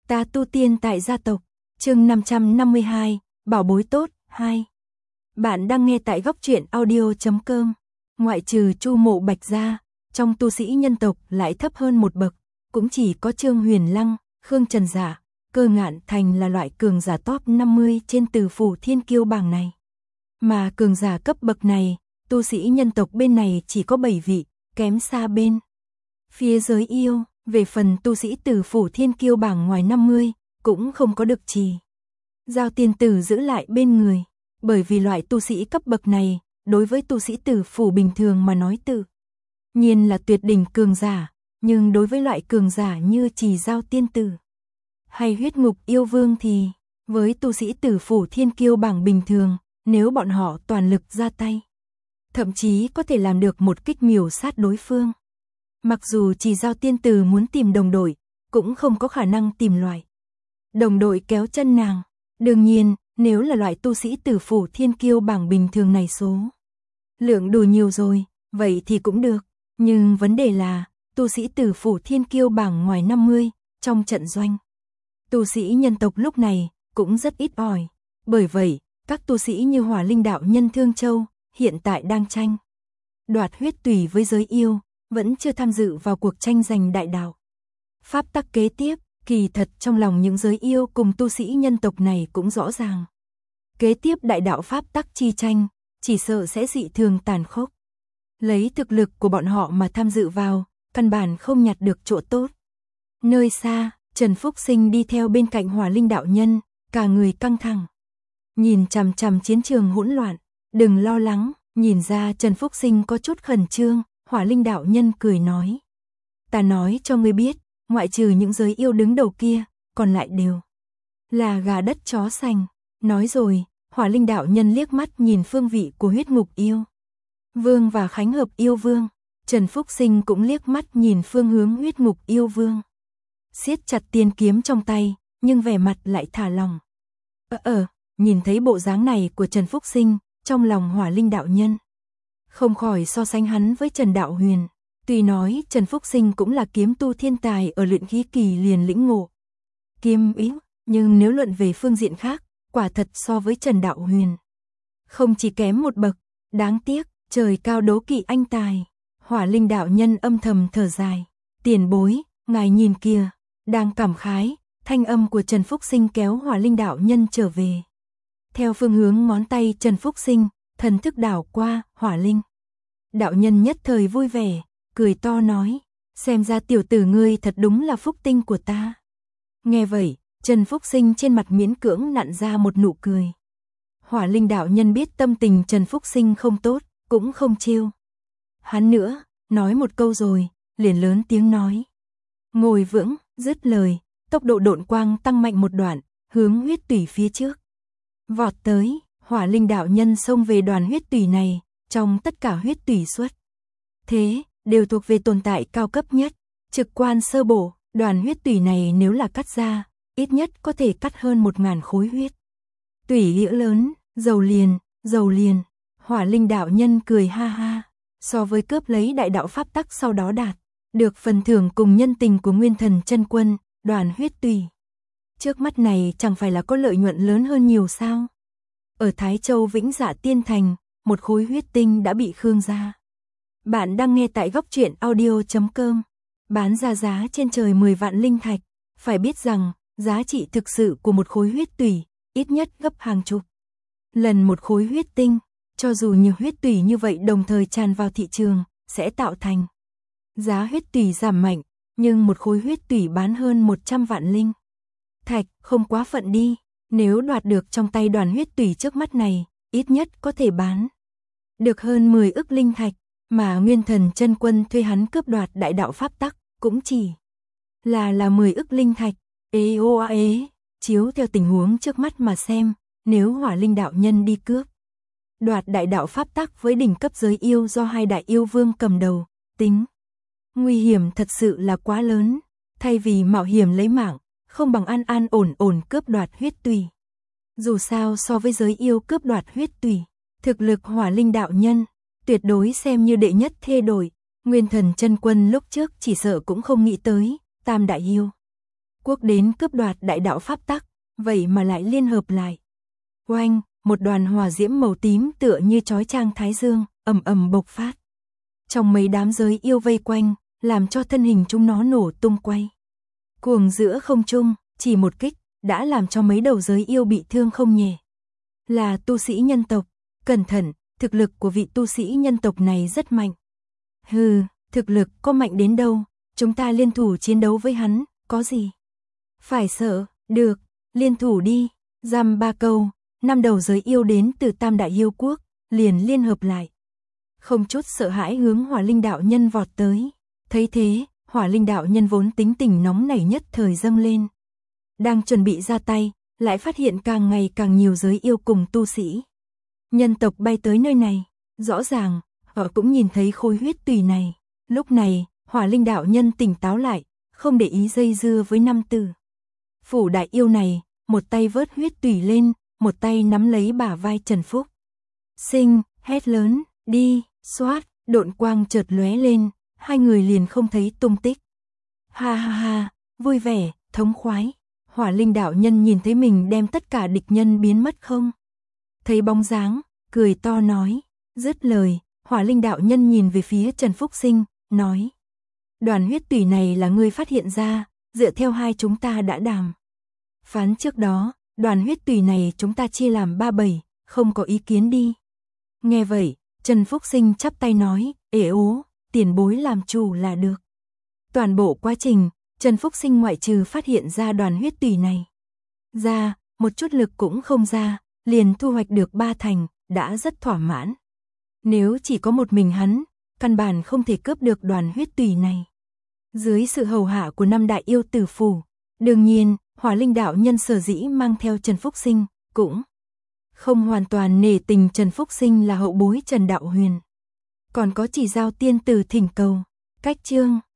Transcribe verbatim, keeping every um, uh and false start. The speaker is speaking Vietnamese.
Ta tu tiên tại gia tộc, chương năm trăm năm mươi hai, bảo bối tốt, hai. Bạn đang nghe tại góc truyện audio chấm com. Ngoại trừ Chu Mộ Bạch ra, trong tu sĩ nhân tộc lại thấp hơn một bậc, cũng chỉ có Trương Huyền Lăng, Khương Trần Giả, Cơ Ngạn Thành là loại cường giả top năm mươi trên Từ Phủ Thiên Kiêu bảng này. Mà cường giả cấp bậc này, tu sĩ nhân tộc bên này chỉ có bảy vị, kém xa bên phía giới yêu. Về phần tu sĩ Từ Phủ Thiên Kiêu bảng ngoài năm mươi, cũng không có được Trì Giao tiên tử giữ lại bên người, bởi vì loại tu sĩ cấp bậc này, đối với tu sĩ Tử Phủ bình thường mà nói tự nhiên là tuyệt đỉnh cường giả, nhưng đối với loại cường giả như Trì Giao tiên tử hay Huyết Ngục Yêu Vương thì, với tu sĩ Tử Phủ Thiên Kiêu bảng bình thường, nếu bọn họ toàn lực ra tay, thậm chí có thể làm được một kích miểu sát đối phương. Mặc dù Trì Giao tiên tử muốn tìm đồng đội, cũng không có khả năng tìm loại đồng đội kéo chân nàng. Đương nhiên, nếu là loại tu sĩ Tử Phủ Thiên Kiêu bảng bình thường này số lượng đủ nhiều rồi, vậy thì cũng được. Nhưng vấn đề là, tu sĩ Tử Phủ Thiên Kiêu bảng ngoài năm mươi, trong trận doanh, tu sĩ nhân tộc lúc này cũng rất ít ỏi. Bởi vậy, các tu sĩ như Hỏa Linh đạo nhân Thương Châu hiện tại đang tranh đoạt huyết tùy với giới yêu, vẫn chưa tham dự vào cuộc tranh giành đại đạo pháp tắc kế tiếp. Kỳ thật trong lòng những giới yêu cùng tu sĩ nhân tộc này cũng rõ ràng, kế tiếp đại đạo pháp tắc chi tranh, chỉ sợ sẽ dị thường tàn khốc. Lấy thực lực của bọn họ mà tham dự vào, căn bản không nhặt được chỗ tốt. Nơi xa, Trần Phúc Sinh đi theo bên cạnh Hỏa Linh đạo nhân, cả người căng thẳng, nhìn chằm chằm chiến trường hỗn loạn. Đừng lo lắng, nhìn ra Trần Phúc Sinh có chút khẩn trương, Hỏa Linh đạo nhân cười nói. Ta nói cho ngươi biết, ngoại trừ những giới yêu đứng đầu kia, còn lại đều là gà đất chó sành. Nói rồi, Hỏa Linh đạo nhân liếc mắt nhìn phương vị của Huyết Ngục Yêu Vương và Khánh Hợp Yêu Vương. Trần Phúc Sinh cũng liếc mắt nhìn phương hướng Huyết Ngục Yêu Vương, siết chặt tiên kiếm trong tay, nhưng vẻ mặt lại thả lỏng. Ờ ờ, nhìn thấy bộ dáng này của Trần Phúc Sinh, trong lòng Hỏa Linh đạo nhân không khỏi so sánh hắn với Trần Đạo Huyền. Tuy nói Trần Phúc Sinh cũng là kiếm tu thiên tài ở luyện khí kỳ liền lĩnh ngộ kiếm ý, nhưng nếu luận về phương diện khác, quả thật so với Trần Đạo Huyền không chỉ kém một bậc. Đáng tiếc, trời cao đố kỵ anh tài. Hỏa Linh đạo nhân âm thầm thở dài. Tiền bối, ngài nhìn kìa. Đang cảm khái, thanh âm của Trần Phúc Sinh kéo Hỏa Linh đạo nhân trở về. Theo phương hướng ngón tay Trần Phúc Sinh, thần thức đảo qua, Hỏa Linh đạo nhân nhất thời vui vẻ, cười to nói, xem ra tiểu tử ngươi thật đúng là phúc tinh của ta. Nghe vậy, Trần Phúc Sinh trên mặt miễn cưỡng nặn ra một nụ cười. Hỏa Linh đạo nhân biết tâm tình Trần Phúc Sinh không tốt, cũng không trêu hắn nữa, nói một câu rồi, liền lớn tiếng nói. Ngồi vững, dứt lời, tốc độ độn quang tăng mạnh một đoạn, hướng huyết tủy phía trước vọt tới. Hỏa Linh đạo nhân xông về đoàn huyết tủy này, trong tất cả huyết tủy xuất thế, đều thuộc về tồn tại cao cấp nhất. Trực quan sơ bộ, đoàn huyết tủy này nếu là cắt ra, ít nhất có thể cắt hơn một ngàn khối huyết tủy nghĩa lớn. Dầu liền, dầu liền. Hỏa Linh đạo nhân cười ha ha. So với cướp lấy đại đạo pháp tắc sau đó đạt được phần thưởng cùng nhân tình của Nguyên Thần Chân Quân, đoàn huyết tủy trước mắt này chẳng phải là có lợi nhuận lớn hơn nhiều sao? Ở Thái Châu Vĩnh Dạ Tiên Thành, một khối huyết tinh đã bị Khương gia. Bạn đang nghe tại góc truyện audio chấm com. Bán ra giá trên trời mười vạn linh thạch. Phải biết rằng, giá trị thực sự của một khối huyết tủy, ít nhất gấp hàng chục lần một khối huyết tinh. Cho dù nhiều huyết tủy như vậy đồng thời tràn vào thị trường, sẽ tạo thành giá huyết tủy giảm mạnh, nhưng một khối huyết tủy bán hơn một trăm vạn linh thạch, không quá phận đi. Nếu đoạt được trong tay đoàn huyết tủy trước mắt này, ít nhất có thể bán được hơn mười ức linh thạch, mà Nguyên Thần Chân Quân thuê hắn cướp đoạt đại đạo pháp tắc, cũng chỉ là là mười ức linh thạch. Ê ô a ế, chiếu theo tình huống trước mắt mà xem, nếu Hỏa Linh đạo nhân đi cướp đoạt đại đạo pháp tắc với đỉnh cấp giới yêu do hai đại yêu vương cầm đầu, tính nguy hiểm thật sự là quá lớn. Thay vì mạo hiểm lấy mạng, không bằng an an ổn ổn cướp đoạt huyết tùy. Dù sao so với giới yêu cướp đoạt huyết tùy, thực lực Hỏa Linh đạo nhân tuyệt đối xem như đệ nhất thê đội. Nguyên Thần Chân Quân lúc trước chỉ sợ cũng không nghĩ tới, tam đại yêu quốc đến cướp đoạt đại đạo pháp tắc, vậy mà lại liên hợp lại. Oanh, một đoàn hỏa diễm màu tím tựa như chói chang thái dương, ầm ầm bộc phát. Trong mấy đám giới yêu vây quanh, làm cho thân hình chúng nó nổ tung quay. Cuồng giữa không trung, chỉ một kích, đã làm cho mấy đầu giới yêu bị thương không nhẹ. Là tu sĩ nhân tộc, cẩn thận, thực lực của vị tu sĩ nhân tộc này rất mạnh. Hừ, thực lực có mạnh đến đâu, chúng ta liên thủ chiến đấu với hắn, có gì? Phải sợ, được, liên thủ đi, dăm ba câu, năm đầu giới yêu đến từ Tam Đại Yêu Quốc, liền liên hợp lại. Không chút sợ hãi hướng Hỏa Linh đạo nhân vọt tới. Thấy thế, Hỏa Linh đạo nhân vốn tính tình nóng nảy nhất thời dâng lên. Đang chuẩn bị ra tay, lại phát hiện càng ngày càng nhiều giới yêu cùng tu sĩ. Nhân tộc bay tới nơi này, rõ ràng, họ cũng nhìn thấy khối huyết tùy này. Lúc này, Hỏa Linh đạo nhân tỉnh táo lại, không để ý dây dưa với năm tử. Phủ đại yêu này, một tay vớt huyết tùy lên, một tay nắm lấy bả vai Trần Phúc. Sinh, hét lớn, đi, xoát, độn quang chợt lóe lên, hai người liền không thấy tung tích. Ha ha ha, vui vẻ, thống khoái. Hỏa Linh đạo nhân nhìn thấy mình đem tất cả địch nhân biến mất không? Thấy bóng dáng, cười to nói, dứt lời, Hỏa Linh đạo nhân nhìn về phía Trần Phúc Sinh, nói. Đoàn huyết tùy này là ngươi phát hiện ra, dựa theo hai chúng ta đã đàm phán trước đó, đoàn huyết tùy này chúng ta chia làm ba bảy, không có ý kiến đi. Nghe vậy, Trần Phúc Sinh chắp tay nói, ế ố, tiền bối làm chủ là được. Toàn bộ quá trình, Trần Phúc Sinh ngoại trừ phát hiện ra đoàn huyết tùy này ra, một chút lực cũng không ra, liền thu hoạch được ba thành, đã rất thỏa mãn. Nếu chỉ có một mình hắn, căn bản không thể cướp được đoàn huyết tùy này. Dưới sự hầu hạ của năm đại yêu tử phủ, đương nhiên, Hỏa Linh đạo nhân sở dĩ mang theo Trần Phúc Sinh, cũng không hoàn toàn nể tình Trần Phúc Sinh là hậu bối Trần Đạo Huyền. Còn có chỉ giao tiên tử thỉnh cầu, cách chương